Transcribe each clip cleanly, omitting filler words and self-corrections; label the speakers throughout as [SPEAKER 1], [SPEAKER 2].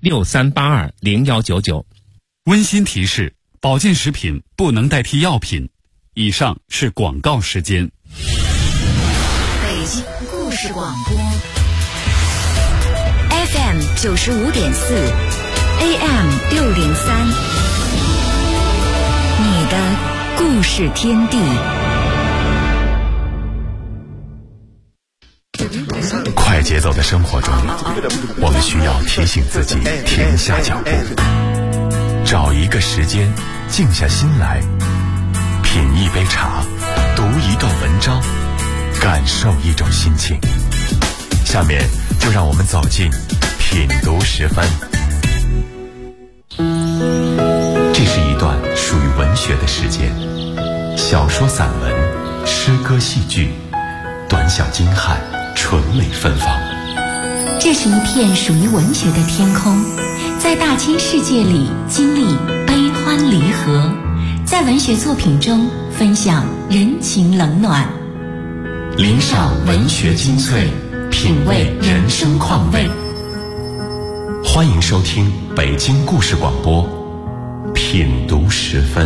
[SPEAKER 1] 63820199。
[SPEAKER 2] 温馨提示：保健食品不能代替药品。以上是广告时间。
[SPEAKER 3] 北京故事广播 FM 95.4 AM 603，你的故事天地。
[SPEAKER 4] 快节奏的生活中，我们需要提醒自己停下脚步，找一个时间静下心来，品一杯茶，读一段文章，感受一种心情。下面就让我们走进品读时分。这是一段属于文学的时间，小说、散文、诗歌、戏剧，短小精悍，纯美芬芳。
[SPEAKER 3] 这是一片属于文学的天空，在大千世界里经历悲欢离合，在文学作品中分享人情冷暖，
[SPEAKER 4] 领赏文学精粹，品味人生况味。欢迎收听北京故事广播品读时分。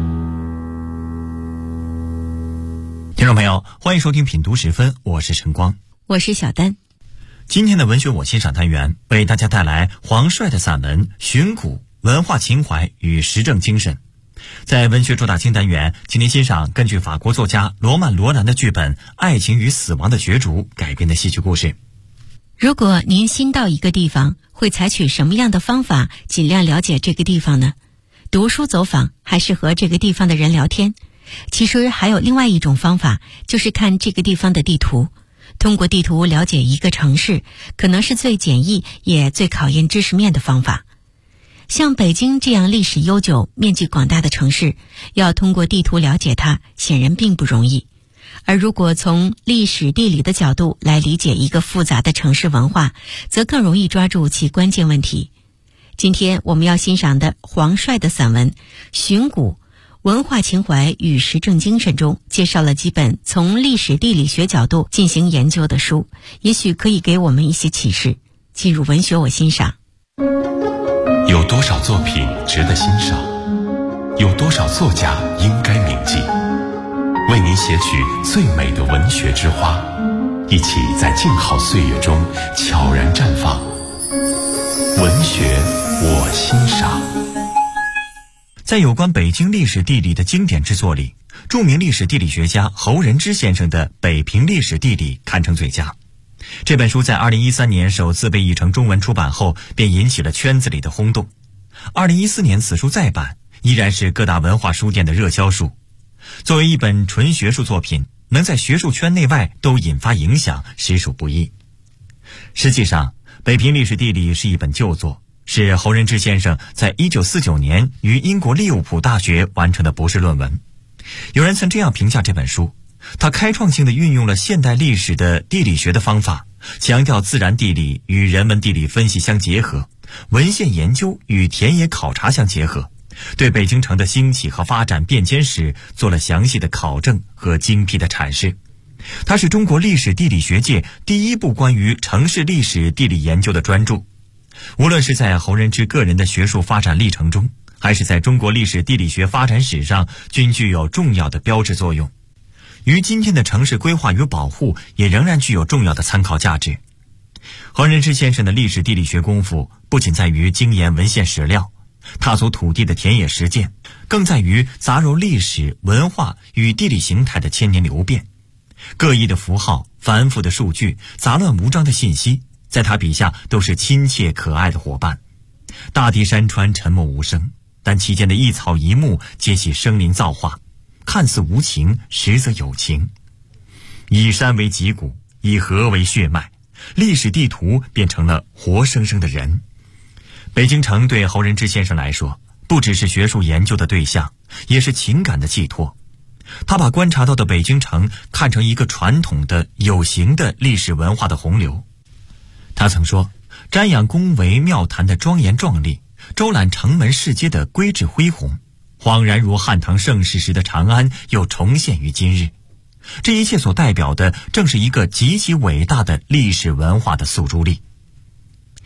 [SPEAKER 5] 听众朋友，欢迎收听品读时分，我是陈光，
[SPEAKER 3] 我是小丹。
[SPEAKER 5] 今天的文学我欣赏单元为大家带来黄帅的散文《寻古：文化情怀与时政精神》。在文学主打清单元，请您欣赏根据法国作家罗曼·罗兰的剧本《爱情与死亡的角逐》改编的戏剧故事。
[SPEAKER 6] 如果您新到一个地方，会采取什么样的方法尽量了解这个地方呢？读书走访，还是和这个地方的人聊天？其实还有另外一种方法，就是看这个地方的地图。通过地图了解一个城市，可能是最简易也最考验知识面的方法。像北京这样历史悠久、面积广大的城市，要通过地图了解它，显然并不容易。而如果从历史地理的角度来理解一个复杂的城市文化，则更容易抓住其关键问题。今天我们要欣赏的黄帅的散文《寻古：文化情怀与时政精神》中介绍了几本从历史地理学角度进行研究的书，也许可以给我们一些启示。进入文学我欣赏。
[SPEAKER 4] 有多少作品值得欣赏？有多少作家应该铭记？为您写取最美的文学之花，一起在静好岁月中悄然绽放。文学我欣赏。
[SPEAKER 5] 在有关北京历史地理的经典之作里，著名历史地理学家侯仁之先生的《北平历史地理》堪称最佳。这本书在2013年首次被译成中文出版后，便引起了圈子里的轰动。2014年此书再版，依然是各大文化书店的热销书。作为一本纯学术作品，能在学术圈内外都引发影响，实属不易。实际上，《北平历史地理》是一本旧作，是侯仁之先生在1949年于英国利物浦大学完成的博士论文。有人曾这样评价这本书：它开创性地运用了现代历史的地理学的方法，强调自然地理与人文地理分析相结合，文献研究与田野考察相结合，对北京城的兴起和发展变迁史做了详细的考证和精辟的阐释。它是中国历史地理学界第一部关于城市历史地理研究的专著。无论是在侯仁之个人的学术发展历程中，还是在中国历史地理学发展史上，均具有重要的标志作用。于今天的城市规划与保护，也仍然具有重要的参考价值。侯仁之先生的历史地理学功夫，不仅在于精研文献史料，踏足土地的田野实践，更在于杂糅历史、文化与地理形态的千年流变。各异的符号、繁复的数据、杂乱无章的信息，在他笔下都是亲切可爱的伙伴。大地山川沉默无声，但其间的一草一木皆系生灵造化，看似无情，实则有情。以山为脊骨，以河为血脉，历史地图变成了活生生的人。北京城对侯仁之先生来说，不只是学术研究的对象，也是情感的寄托。他把观察到的北京城看成一个传统的有形的历史文化的洪流。他曾说，瞻仰宫闱庙坛的庄严壮丽，周览城门市街的规制恢宏，恍然如汉唐盛世时的长安又重现于今日。这一切所代表的，正是一个极其伟大的历史文化的诉诸力。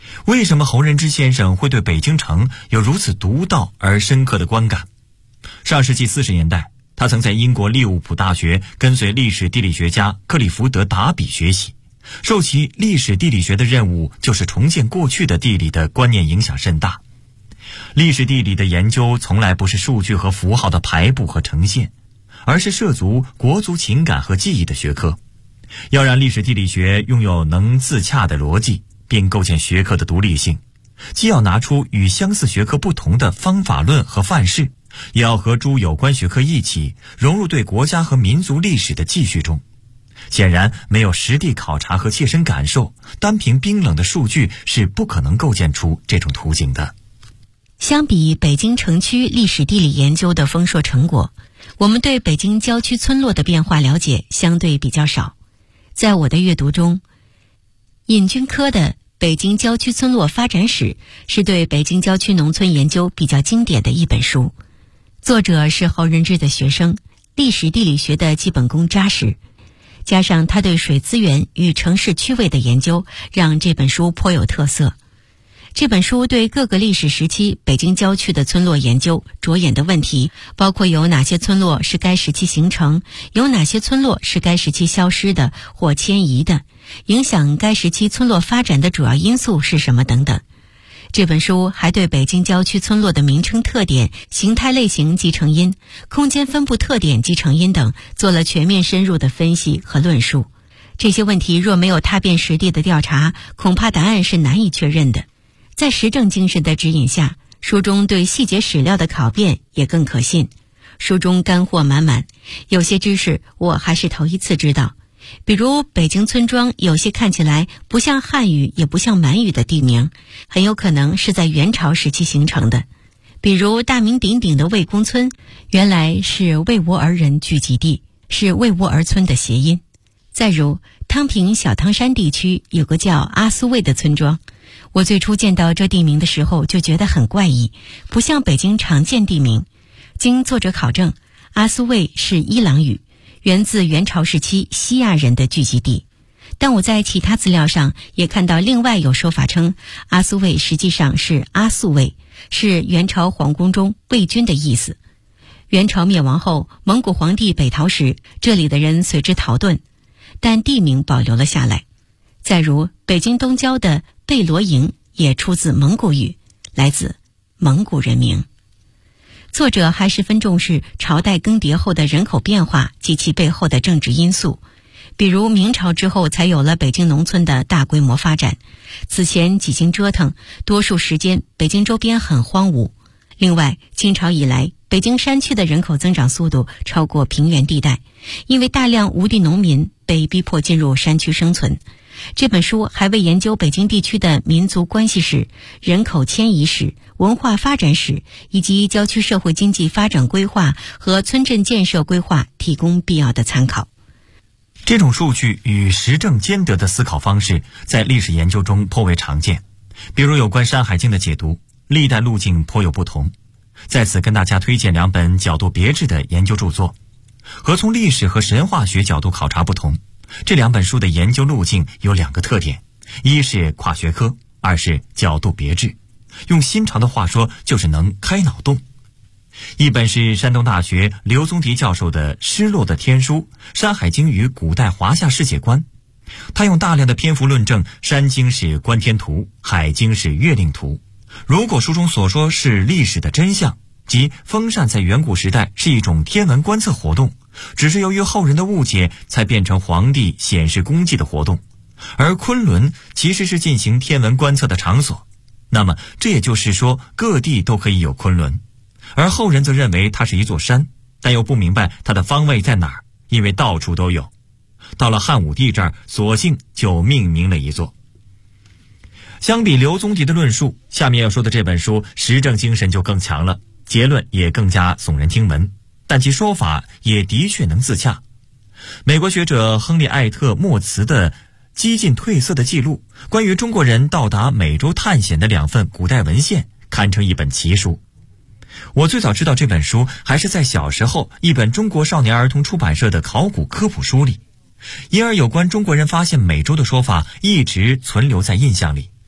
[SPEAKER 5] 为什么侯仁之先生会对北京城有如此独到而深刻的观感？上世纪40年代，他曾在英国利物浦大学跟随历史地理学家克里福德·达比学习，受其历史地理学的任务就是重建过去的地理的观念影响甚大。历史地理的研究从来不是数据和符号的排布和呈现，而是涉足国族情感和记忆的学科。要让历史地理学拥有能自洽的逻辑，并构建学科的独立性，既要拿出与相似学科不同的方法论和范式，也要和诸有关学科一起融入对国家和民族历史的记叙中。显然，没有实地考察和切身感受，单凭冰冷的数据是不可能构建出这种图景的。
[SPEAKER 6] 相比北京城区历史地理研究的丰硕成果，我们对北京郊区村落的变化了解相对比较少。在我的阅读中，尹君科的《北京郊区村落发展史》是对北京郊区农村研究比较经典的一本书。作者是侯仁之的学生，历史地理学的基本功扎实，加上他对水资源与城市区位的研究，让这本书颇有特色。这本书对各个历史时期北京郊区的村落研究着眼的问题，包括有哪些村落是该时期形成，有哪些村落是该时期消失的或迁移的，影响该时期村落发展的主要因素是什么等等。这本书还对北京郊区村落的名称特点、形态类型及成因、空间分布特点及成因等做了全面深入的分析和论述。这些问题若没有踏遍实地的调查，恐怕答案是难以确认的。在实证精神的指引下，书中对细节史料的考辨也更可信。书中干货满满，有些知识我还是头一次知道。比如北京村庄有些看起来不像汉语也不像满语的地名，很有可能是在元朝时期形成的。比如大名鼎鼎的魏公村，原来是魏吾儿人聚集地，是魏吾儿村的谐音。再如汤平小汤山地区有个叫阿苏卫的村庄，我最初见到这地名的时候就觉得很怪异，不像北京常见地名。经作者考证，阿苏卫是伊朗语，源自元朝时期西亚人的聚集地。但我在其他资料上也看到另外有说法称，阿苏卫实际上是阿速卫，是元朝皇宫中卫军的意思。元朝灭亡后，蒙古皇帝北逃时，这里的人随之逃遁，但地名保留了下来。再如北京东郊的贝罗营也出自蒙古语，来自蒙古人名。作者还十分重视朝代更迭后的人口变化及其背后的政治因素，比如明朝之后才有了北京农村的大规模发展，此前几经折腾，多数时间北京周边很荒芜。另外，清朝以来，北京山区的人口增长速度超过平原地带，因为大量无地农民被逼迫进入山区生存。这本书还为研究北京地区的民族关系史、人口迁移史、文化发展史以及郊区社会经济发展规划和村镇建设规划提供必要的参考。
[SPEAKER 5] 这种数据与实证兼得的思考方式在历史研究中颇为常见，比如有关《山海经》的解读，历代路径颇有不同。在此跟大家推荐两本角度别致的研究著作。和从历史和神话学角度考察不同，这两本书的研究路径有两个特点：一是跨学科，二是角度别致。用新潮的话说，就是能开脑洞。一本是山东大学刘宗迪教授的《失落的天书：山海经与古代华夏世界观》，他用大量的篇幅论证山经是观天图，海经是月令图。如果书中所说是历史的真相，即风扇在远古时代是一种天文观测活动，只是由于后人的误解才变成皇帝显示功绩的活动，而昆仑其实是进行天文观测的场所，那么这也就是说各地都可以有昆仑。而后人则认为它是一座山，但又不明白它的方位在哪儿，因为到处都有。到了汉武帝这儿，索性就命名了一座。相比刘宗迪的论述，下面要说的这本书实证精神就更强了，结论也更加耸人听闻，但其说法也的确能自洽。美国学者亨利·艾特莫茨的几近褪色的记录，关于中国人到达美洲探险的2份古代文献，堪称一本奇书。我最早知道这本书还是在小时候一本中国少年儿童出版社的考古科普书里，因而有关中国人发现美洲的说法一直存留在印象里。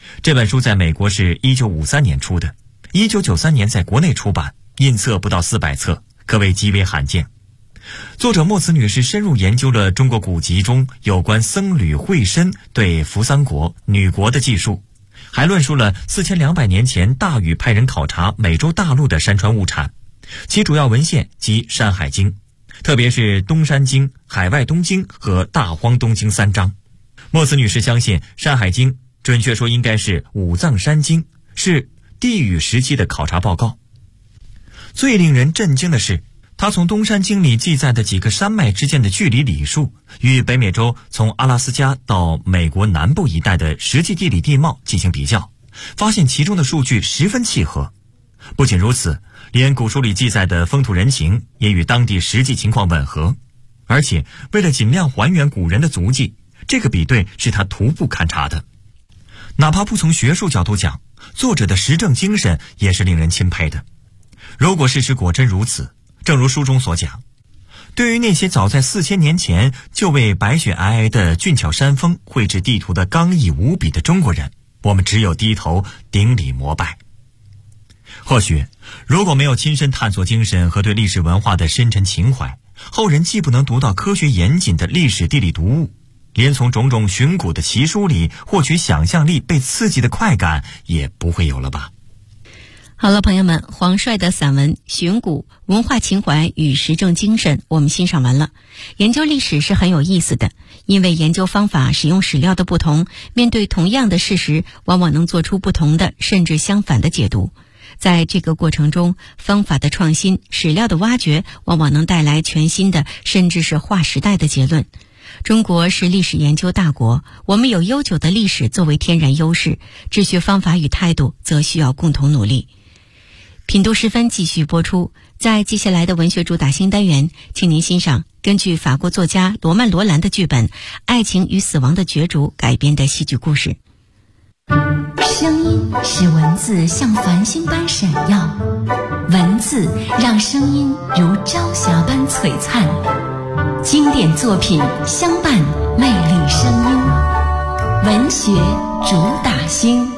[SPEAKER 5] 这本书在美国是1953年出的，1993年在国内出版，印册不到400册，可谓极为罕见。作者莫茨女士深入研究了中国古籍中有关僧侣会身对扶桑国、女国的记述，还论述了4200年前大禹派人考察美洲大陆的山川物产，其主要文献即《山海经》，特别是《东山经》《海外东经》和《大荒东经》3章。莫茨女士相信《山海经》准确说应该是五藏山经，是帝禹时期的考察报告。最令人震惊的是，他从东山经里记载的几个山脉之间的距离理数，与北美洲从阿拉斯加到美国南部一带的实际地理地貌进行比较，发现其中的数据十分契合。不仅如此，连古书里记载的风土人情也与当地实际情况吻合。而且为了尽量还原古人的足迹，这个比对是他徒步勘察的。哪怕不从学术角度讲，作者的实证精神也是令人钦佩的。如果事实果真如此，正如书中所讲，对于那些早在4000年前就为白雪皑皑的俊俏山峰绘制地图的刚毅无比的中国人，我们只有低头顶礼膜拜。或许如果没有亲身探索精神和对历史文化的深沉情怀，后人既不能读到科学严谨的历史地理读物，连从种种寻古的奇书里获取想象力被刺激的快感也不会有了吧。
[SPEAKER 6] 好了，朋友们，黄帅的散文《寻古：文化情怀与实证精神》我们欣赏完了。研究历史是很有意思的，因为研究方法使用史料的不同，面对同样的事实，往往能做出不同的甚至相反的解读。在这个过程中，方法的创新、史料的挖掘，往往能带来全新的甚至是划时代的结论。中国是历史研究大国，我们有悠久的历史作为天然优势，治学方法与态度则需要共同努力。品读时分继续播出，在接下来的文学主打新单元，请您欣赏根据法国作家罗曼·罗兰的剧本《爱情与死亡的角逐》改编的戏剧故事。
[SPEAKER 3] 声音使文字像繁星般闪耀，文字让声音如朝霞般璀璨。经典作品相伴魅力声音，文学主打星。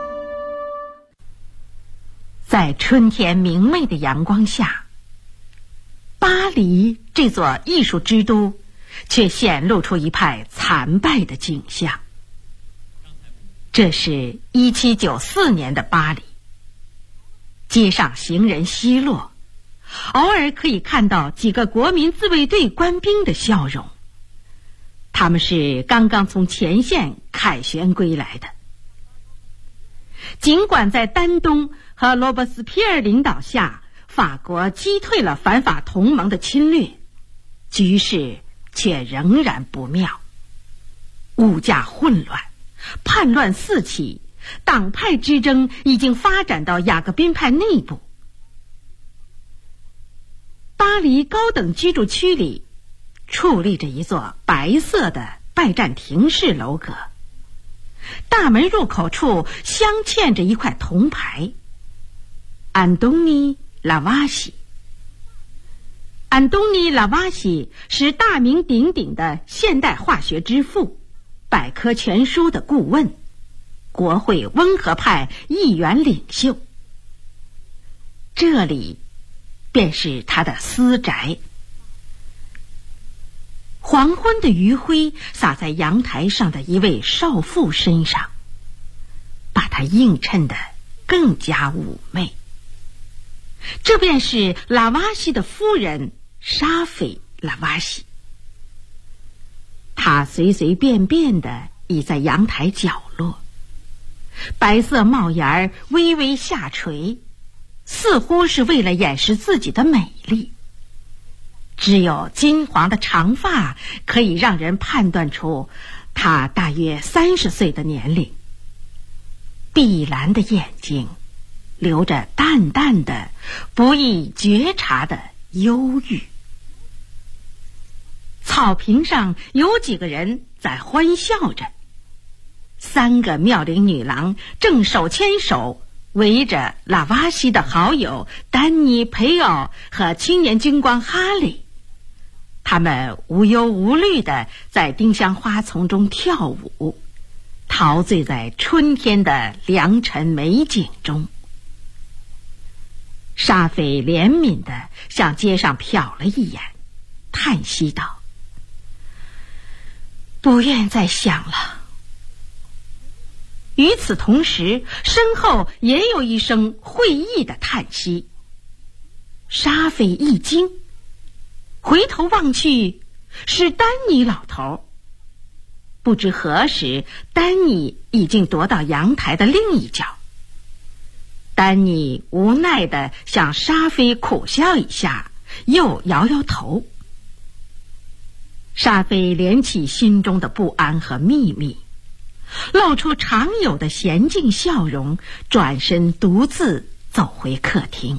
[SPEAKER 1] 在春天明媚的阳光下，巴黎这座艺术之都却显露出一派残败的景象。这是1794年的巴黎，街上行人稀落，偶尔可以看到几个国民自卫队官兵的笑容，他们是刚刚从前线凯旋归来的。尽管在丹东和罗伯斯皮尔领导下，法国击退了反法同盟的侵略，局势却仍然不妙。物价混乱，叛乱四起，党派之争已经发展到雅各宾派内部。巴黎高等居住区里矗立着一座白色的拜占庭式楼阁，大门入口处镶嵌着一块铜牌，安东尼·拉瓦西。安东尼·拉瓦西是大名鼎鼎的现代化学之父，百科全书的顾问，国会温和派议员领袖。这里便是他的私宅。黄昏的余晖洒在阳台上的一位少妇身上，把她映衬得更加妩媚。这便是拉瓦西的夫人沙菲·拉瓦西。她随随便便地倚在阳台角落，白色帽檐微微下垂，似乎是为了掩饰自己的美丽。只有金黄的长发可以让人判断出她大约30岁的年龄。碧蓝的眼睛流着淡淡的不易觉察的忧郁。草坪上有几个人在欢笑着，3个妙龄女郎正手牵手围着拉瓦西的好友丹尼·培奥和青年军官哈里，他们无忧无虑地在丁香花丛中跳舞， 陶醉在春天的良辰美景中。沙菲怜悯地向街上瞟了一眼，叹息道：不愿再想了。与此同时，身后也有一声会意的叹息。沙菲一惊，回头望去，是丹尼老头。不知何时，丹尼已经踱到阳台的另一角。丹尼无奈地向沙菲苦笑一下，又摇摇头。沙菲敛起心中的不安和秘密，露出常有的娴静笑容，转身独自走回客厅。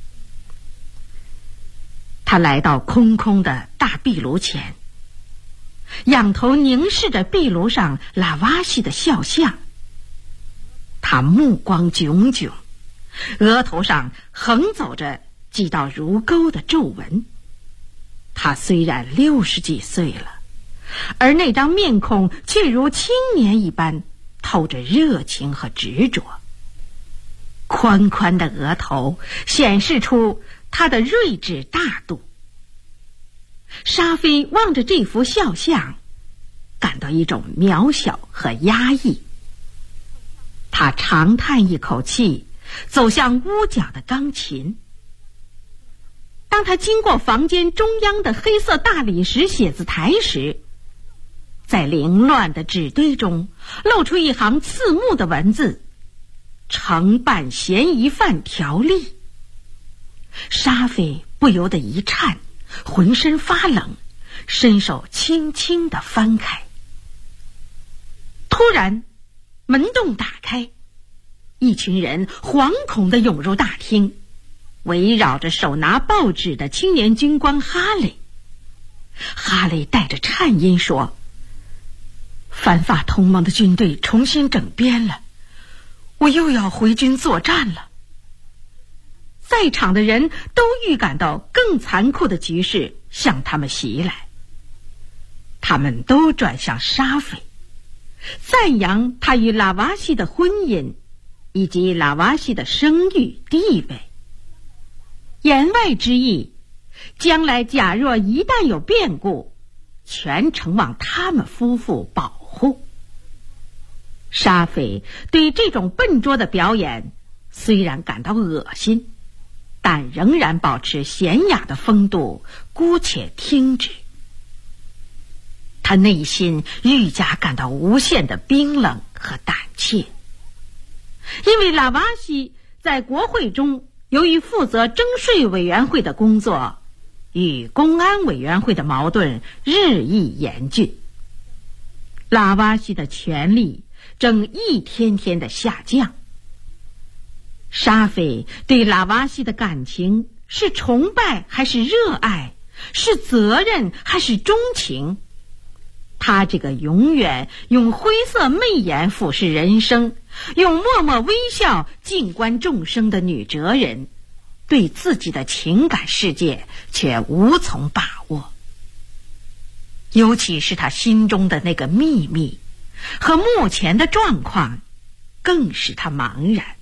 [SPEAKER 1] 他来到空空的大壁炉前，仰头凝视着壁炉上拉瓦西的肖像。他目光炯炯，额头上横走着几道如钩的皱纹。他虽然60几岁了，而那张面孔却如青年一般，透着热情和执着。宽宽的额头显示出他的睿智大度。沙菲望着这幅肖像，感到一种渺小和压抑。他长叹一口气，走向屋角的钢琴。当他经过房间中央的黑色大理石写字台时，在凌乱的纸堆中露出一行刺目的文字：承办嫌疑犯条例。沙菲不由得一颤，浑身发冷，伸手轻轻地翻开。突然门洞打开，一群人惶恐地涌入大厅，围绕着手拿报纸的青年军官哈雷。哈雷带着颤音说：反法同盟的军队重新整编了，我又要回军作战了。在场的人都预感到更残酷的局势向他们袭来，他们都转向沙菲，赞扬他与拉瓦西的婚姻以及拉瓦西的声誉地位。言外之意，将来假若一旦有变故，全程望他们夫妇保护。沙菲对这种笨拙的表演虽然感到恶心，但仍然保持娴雅的风度，姑且听之。他内心愈加感到无限的冰冷和胆怯，因为拉瓦西在国会中由于负责征税委员会的工作，与公安委员会的矛盾日益严峻。拉瓦西的权力正一天天的下降。沙菲对拉瓦西的感情是崇拜还是热爱，是责任还是钟情？他这个永远用灰色媚眼俯视人生，用默默微笑静观众生的女哲人，对自己的情感世界却无从把握。尤其是他心中的那个秘密和目前的状况，更使他茫然。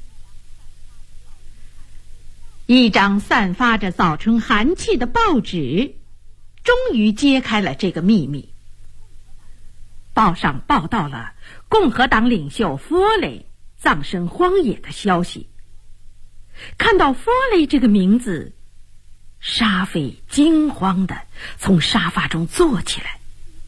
[SPEAKER 1] 一张散发着早春寒气的报纸终于揭开了这个秘密。报上报道了共和党领袖弗雷葬身荒野的消息。看到弗雷这个名字，沙菲惊慌地从沙发中坐起来。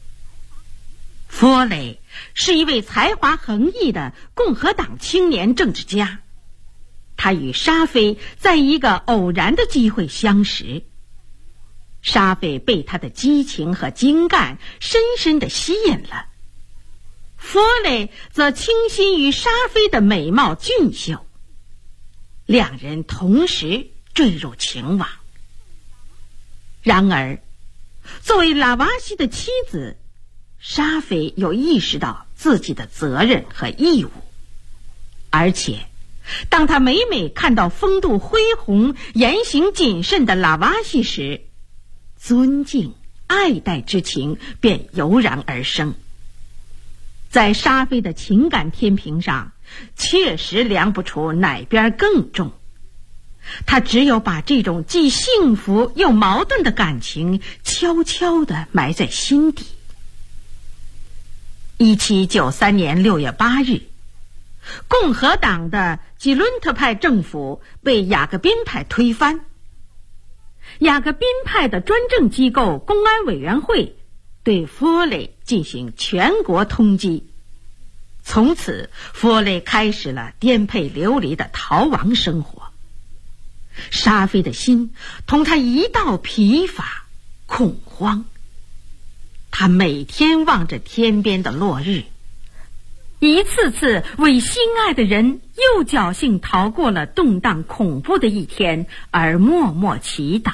[SPEAKER 1] 弗雷是一位才华横溢的共和党青年政治家，他与沙菲在一个偶然的机会相识。沙菲被他的激情和精干深深地吸引了，弗雷则倾心于沙菲的美貌俊秀，两人同时坠入情网。然而，作为拉瓦西的妻子，沙菲又意识到自己的责任和义务，而且当他每每看到风度恢宏、言行谨慎的拉瓦西时，尊敬、爱戴之情便油然而生。 在沙菲的情感天平上，确实量不出哪边更重。他只有把这种既幸福又矛盾的感情悄悄地埋在心底。1793年6月8日，共和党的吉伦特派政府被雅各宾派推翻。雅各宾派的专政机构公安委员会对弗雷进行全国通缉，从此弗雷开始了颠沛流离的逃亡生活。沙菲的心同他一道疲乏恐慌，他每天望着天边的落日，一次次为心爱的人又侥幸逃过了动荡恐怖的一天而默默祈祷。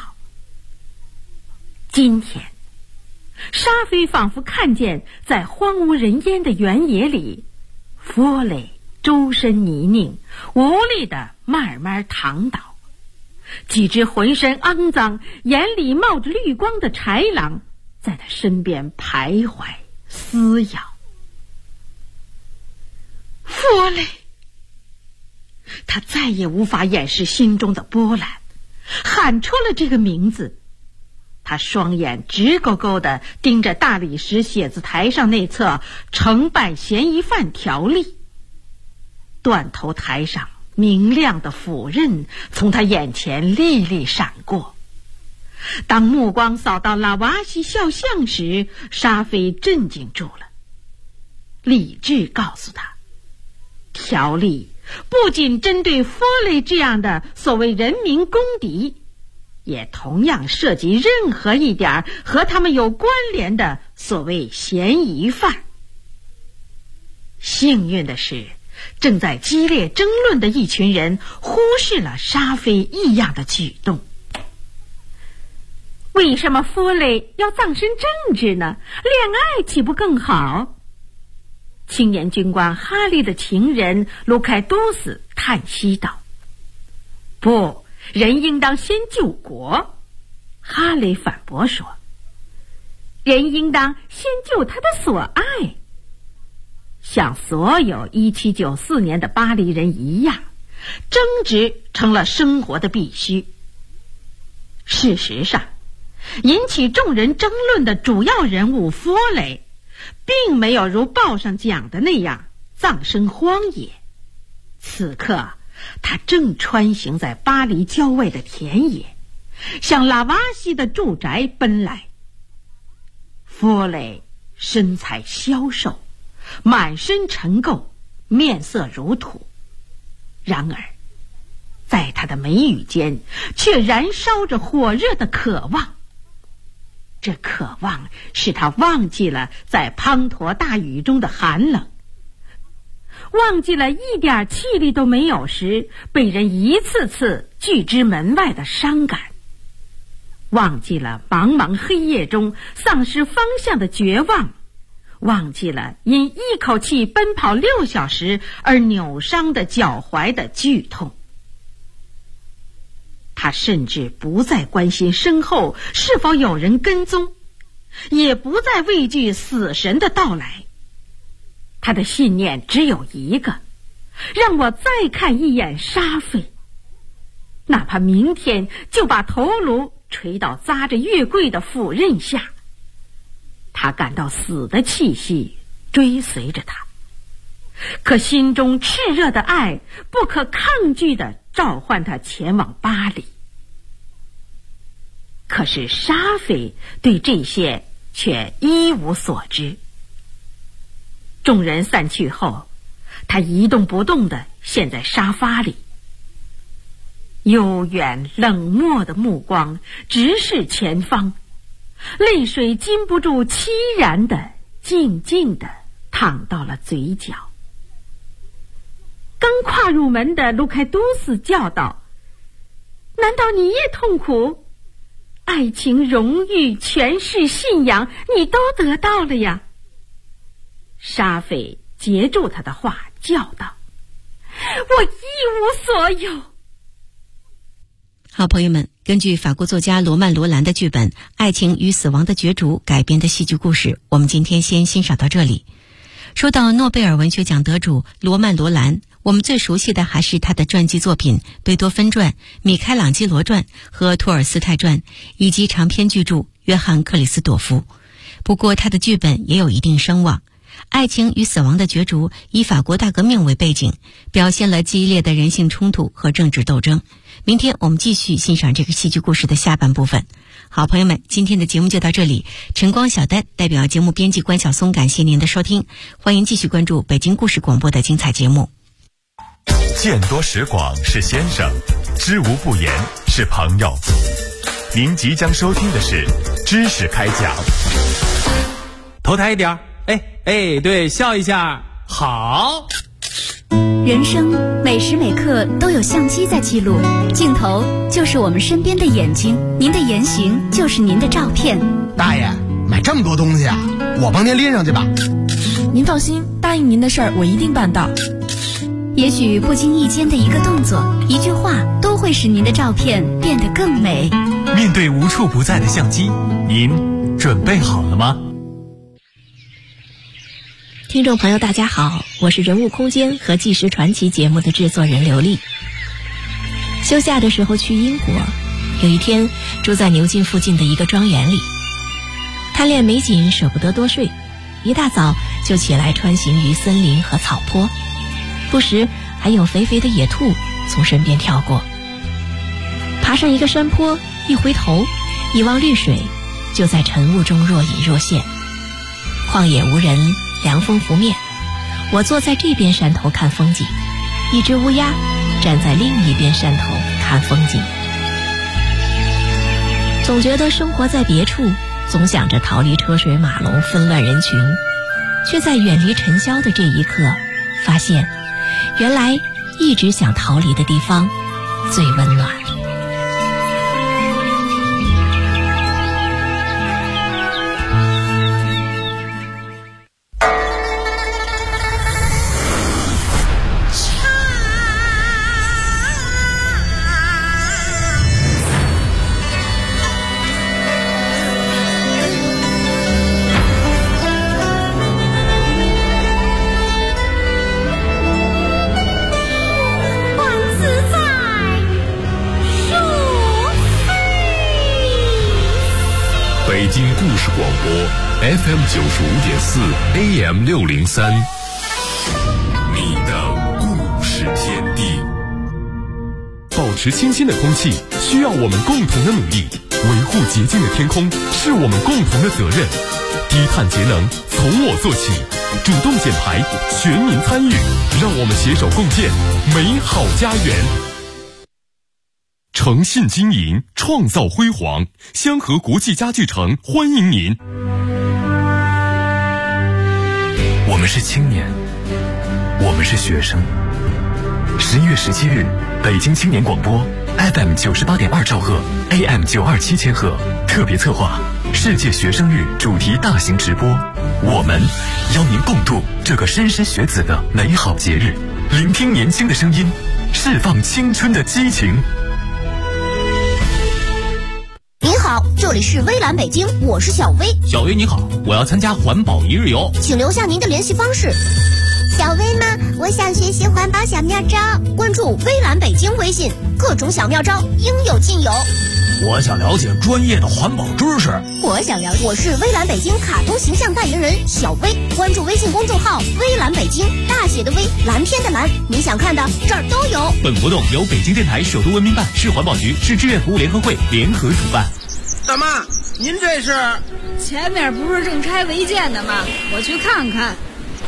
[SPEAKER 1] 今天，沙菲仿佛看见在荒无人烟的原野里，弗雷周身泥泞，无力地慢慢躺倒。几只浑身肮脏、眼里冒着绿光的豺狼在他身边徘徊撕咬。弗雷，他再也无法掩饰心中的波澜，喊出了这个名字。他双眼直勾勾地盯着大理石写字台上那册惩办嫌疑犯条例，断头台上明亮的斧刃从他眼前历历闪过。当目光扫到拉瓦西肖像时，沙菲震惊住了。理智告诉他，条例不仅针对弗雷这样的所谓人民公敌，也同样涉及任何一点和他们有关联的所谓嫌疑犯。幸运的是，正在激烈争论的一群人忽视了沙菲异样的举动。为什么弗雷要葬身政治呢？恋爱岂不更好？青年军官哈利的情人卢凯多斯叹息道。不，人应当先救国。哈雷反驳说，人应当先救他的所爱。像所有1794年的巴黎人一样，争执成了生活的必须。事实上，引起众人争论的主要人物弗雷并没有如报上讲的那样葬身荒野。此刻他正穿行在巴黎郊外的田野，向拉瓦西的住宅奔来。弗雷身材消瘦，满身尘垢，面色如土。然而在他的眉宇间却燃烧着火热的渴望。这渴望使他忘记了在滂沱大雨中的寒冷，忘记了一点气力都没有时被人一次次拒之门外的伤感，忘记了茫茫黑夜中丧失方向的绝望，忘记了因一口气奔跑6小时而扭伤的脚踝的剧痛。他甚至不再关心身后是否有人跟踪，也不再畏惧死神的到来。他的信念只有一个，让我再看一眼沙菲，哪怕明天就把头颅垂到扎着月桂的斧刃下。他感到死的气息追随着他，可心中炽热的爱不可抗拒地召唤他前往巴黎。可是沙菲对这些却一无所知。众人散去后，他一动不动地陷在沙发里，悠远冷漠的目光直视前方，泪水禁不住凄然地静静地淌到了嘴角。刚跨入门的卢凯多斯叫道，难道你也痛苦？爱情、荣誉、权势、信仰，你都得到了呀。沙菲截住他的话叫道，我一无所有。
[SPEAKER 6] 好朋友们，根据法国作家罗曼·罗兰的剧本《爱情与死亡的角逐》改编的戏剧故事，我们今天先欣赏到这里。 说到诺贝尔文学奖得主罗曼·罗兰，我们最熟悉的还是他的传记作品《贝多芬传》、《米开朗基罗传》和《托尔斯泰传》，以及长篇巨著《约翰·克里斯朵夫》。不过他的剧本也有一定声望。爱情与死亡的角逐以法国大革命为背景，表现了激烈的人性冲突和政治斗争。明天我们继续欣赏这个戏剧故事的下半部分。好，朋友们，今天的节目就到这里。晨光小丹代表节目编辑关晓松，感谢您的收听，欢迎继续关注北京故事广播的精彩节目。
[SPEAKER 4] 见多识广是先生，知无不言是朋友。您即将收听的是知识开讲。
[SPEAKER 7] 头抬一点，对，笑一下，好。
[SPEAKER 8] 人生每时每刻都有相机在记录，镜头就是我们身边的眼睛，您的言行就是您的照片。
[SPEAKER 9] 大爷，买这么多东西啊，我帮您拎上去吧。
[SPEAKER 10] 您放心，答应您的事儿我一定办到。
[SPEAKER 8] 也许不经意间的一个动作、一句话，都会使您的照片变得更美。
[SPEAKER 5] 面对无处不在的相机，您准备好了吗？
[SPEAKER 10] 听众朋友大家好，我是人物空间和纪实传奇节目的制作人刘丽。休假的时候去英国，有一天住在牛津附近的一个庄园里，贪恋美景舍不得多睡，一大早就起来穿行于森林和草坡，不时还有肥肥的野兔从身边跳过。爬上一个山坡，一回头一望绿水，就在晨雾中若隐若现。旷野无人，凉风拂面，我坐在这边山头看风景，一只乌鸦站在另一边山头看风景。总觉得生活在别处，总想着逃离车水马龙纷乱人群，却在远离尘嚣的这一刻，发现原来一直想逃离的地方最温暖。
[SPEAKER 4] 北京故事广播 FM 95.4 AM 603，你的故事天地。保持清新的空气需要我们共同的努力，维护洁净的天空是我们共同的责任。低碳节能从我做起，主动减排，全民参与，让我们携手共建美好家园。诚信经营，创造辉煌。香河国际家具城欢迎您。
[SPEAKER 11] 我们是青年，我们是学生。11月17日，北京青年广播 FM 98.2兆赫 AM 927千赫特别策划世界学生日主题大型直播，我们邀您共度这个莘莘学子的美好节日，聆听年轻的声音，释放青春的激情。
[SPEAKER 12] 您好，这里是微蓝北京，我是小薇。
[SPEAKER 7] 小薇你好，我要参加环保一日游，
[SPEAKER 12] 请留下您的联系方式。
[SPEAKER 13] 小薇吗？我想学习环保小妙招，
[SPEAKER 12] 关注微蓝北京微信，各种小妙招应有尽有。
[SPEAKER 7] 我想了解专业的环保知识。
[SPEAKER 12] 我是微蓝北京卡通形象代言人小薇，关注微信公众号微蓝北京，大写的微，蓝天的蓝，你想看的这儿都有。
[SPEAKER 7] 本活动由北京电台首都文明办、市环保局、市志愿服务联合会联合主办。
[SPEAKER 14] 大妈，您这是？
[SPEAKER 15] 前面不是正拆违建的吗？我去看看。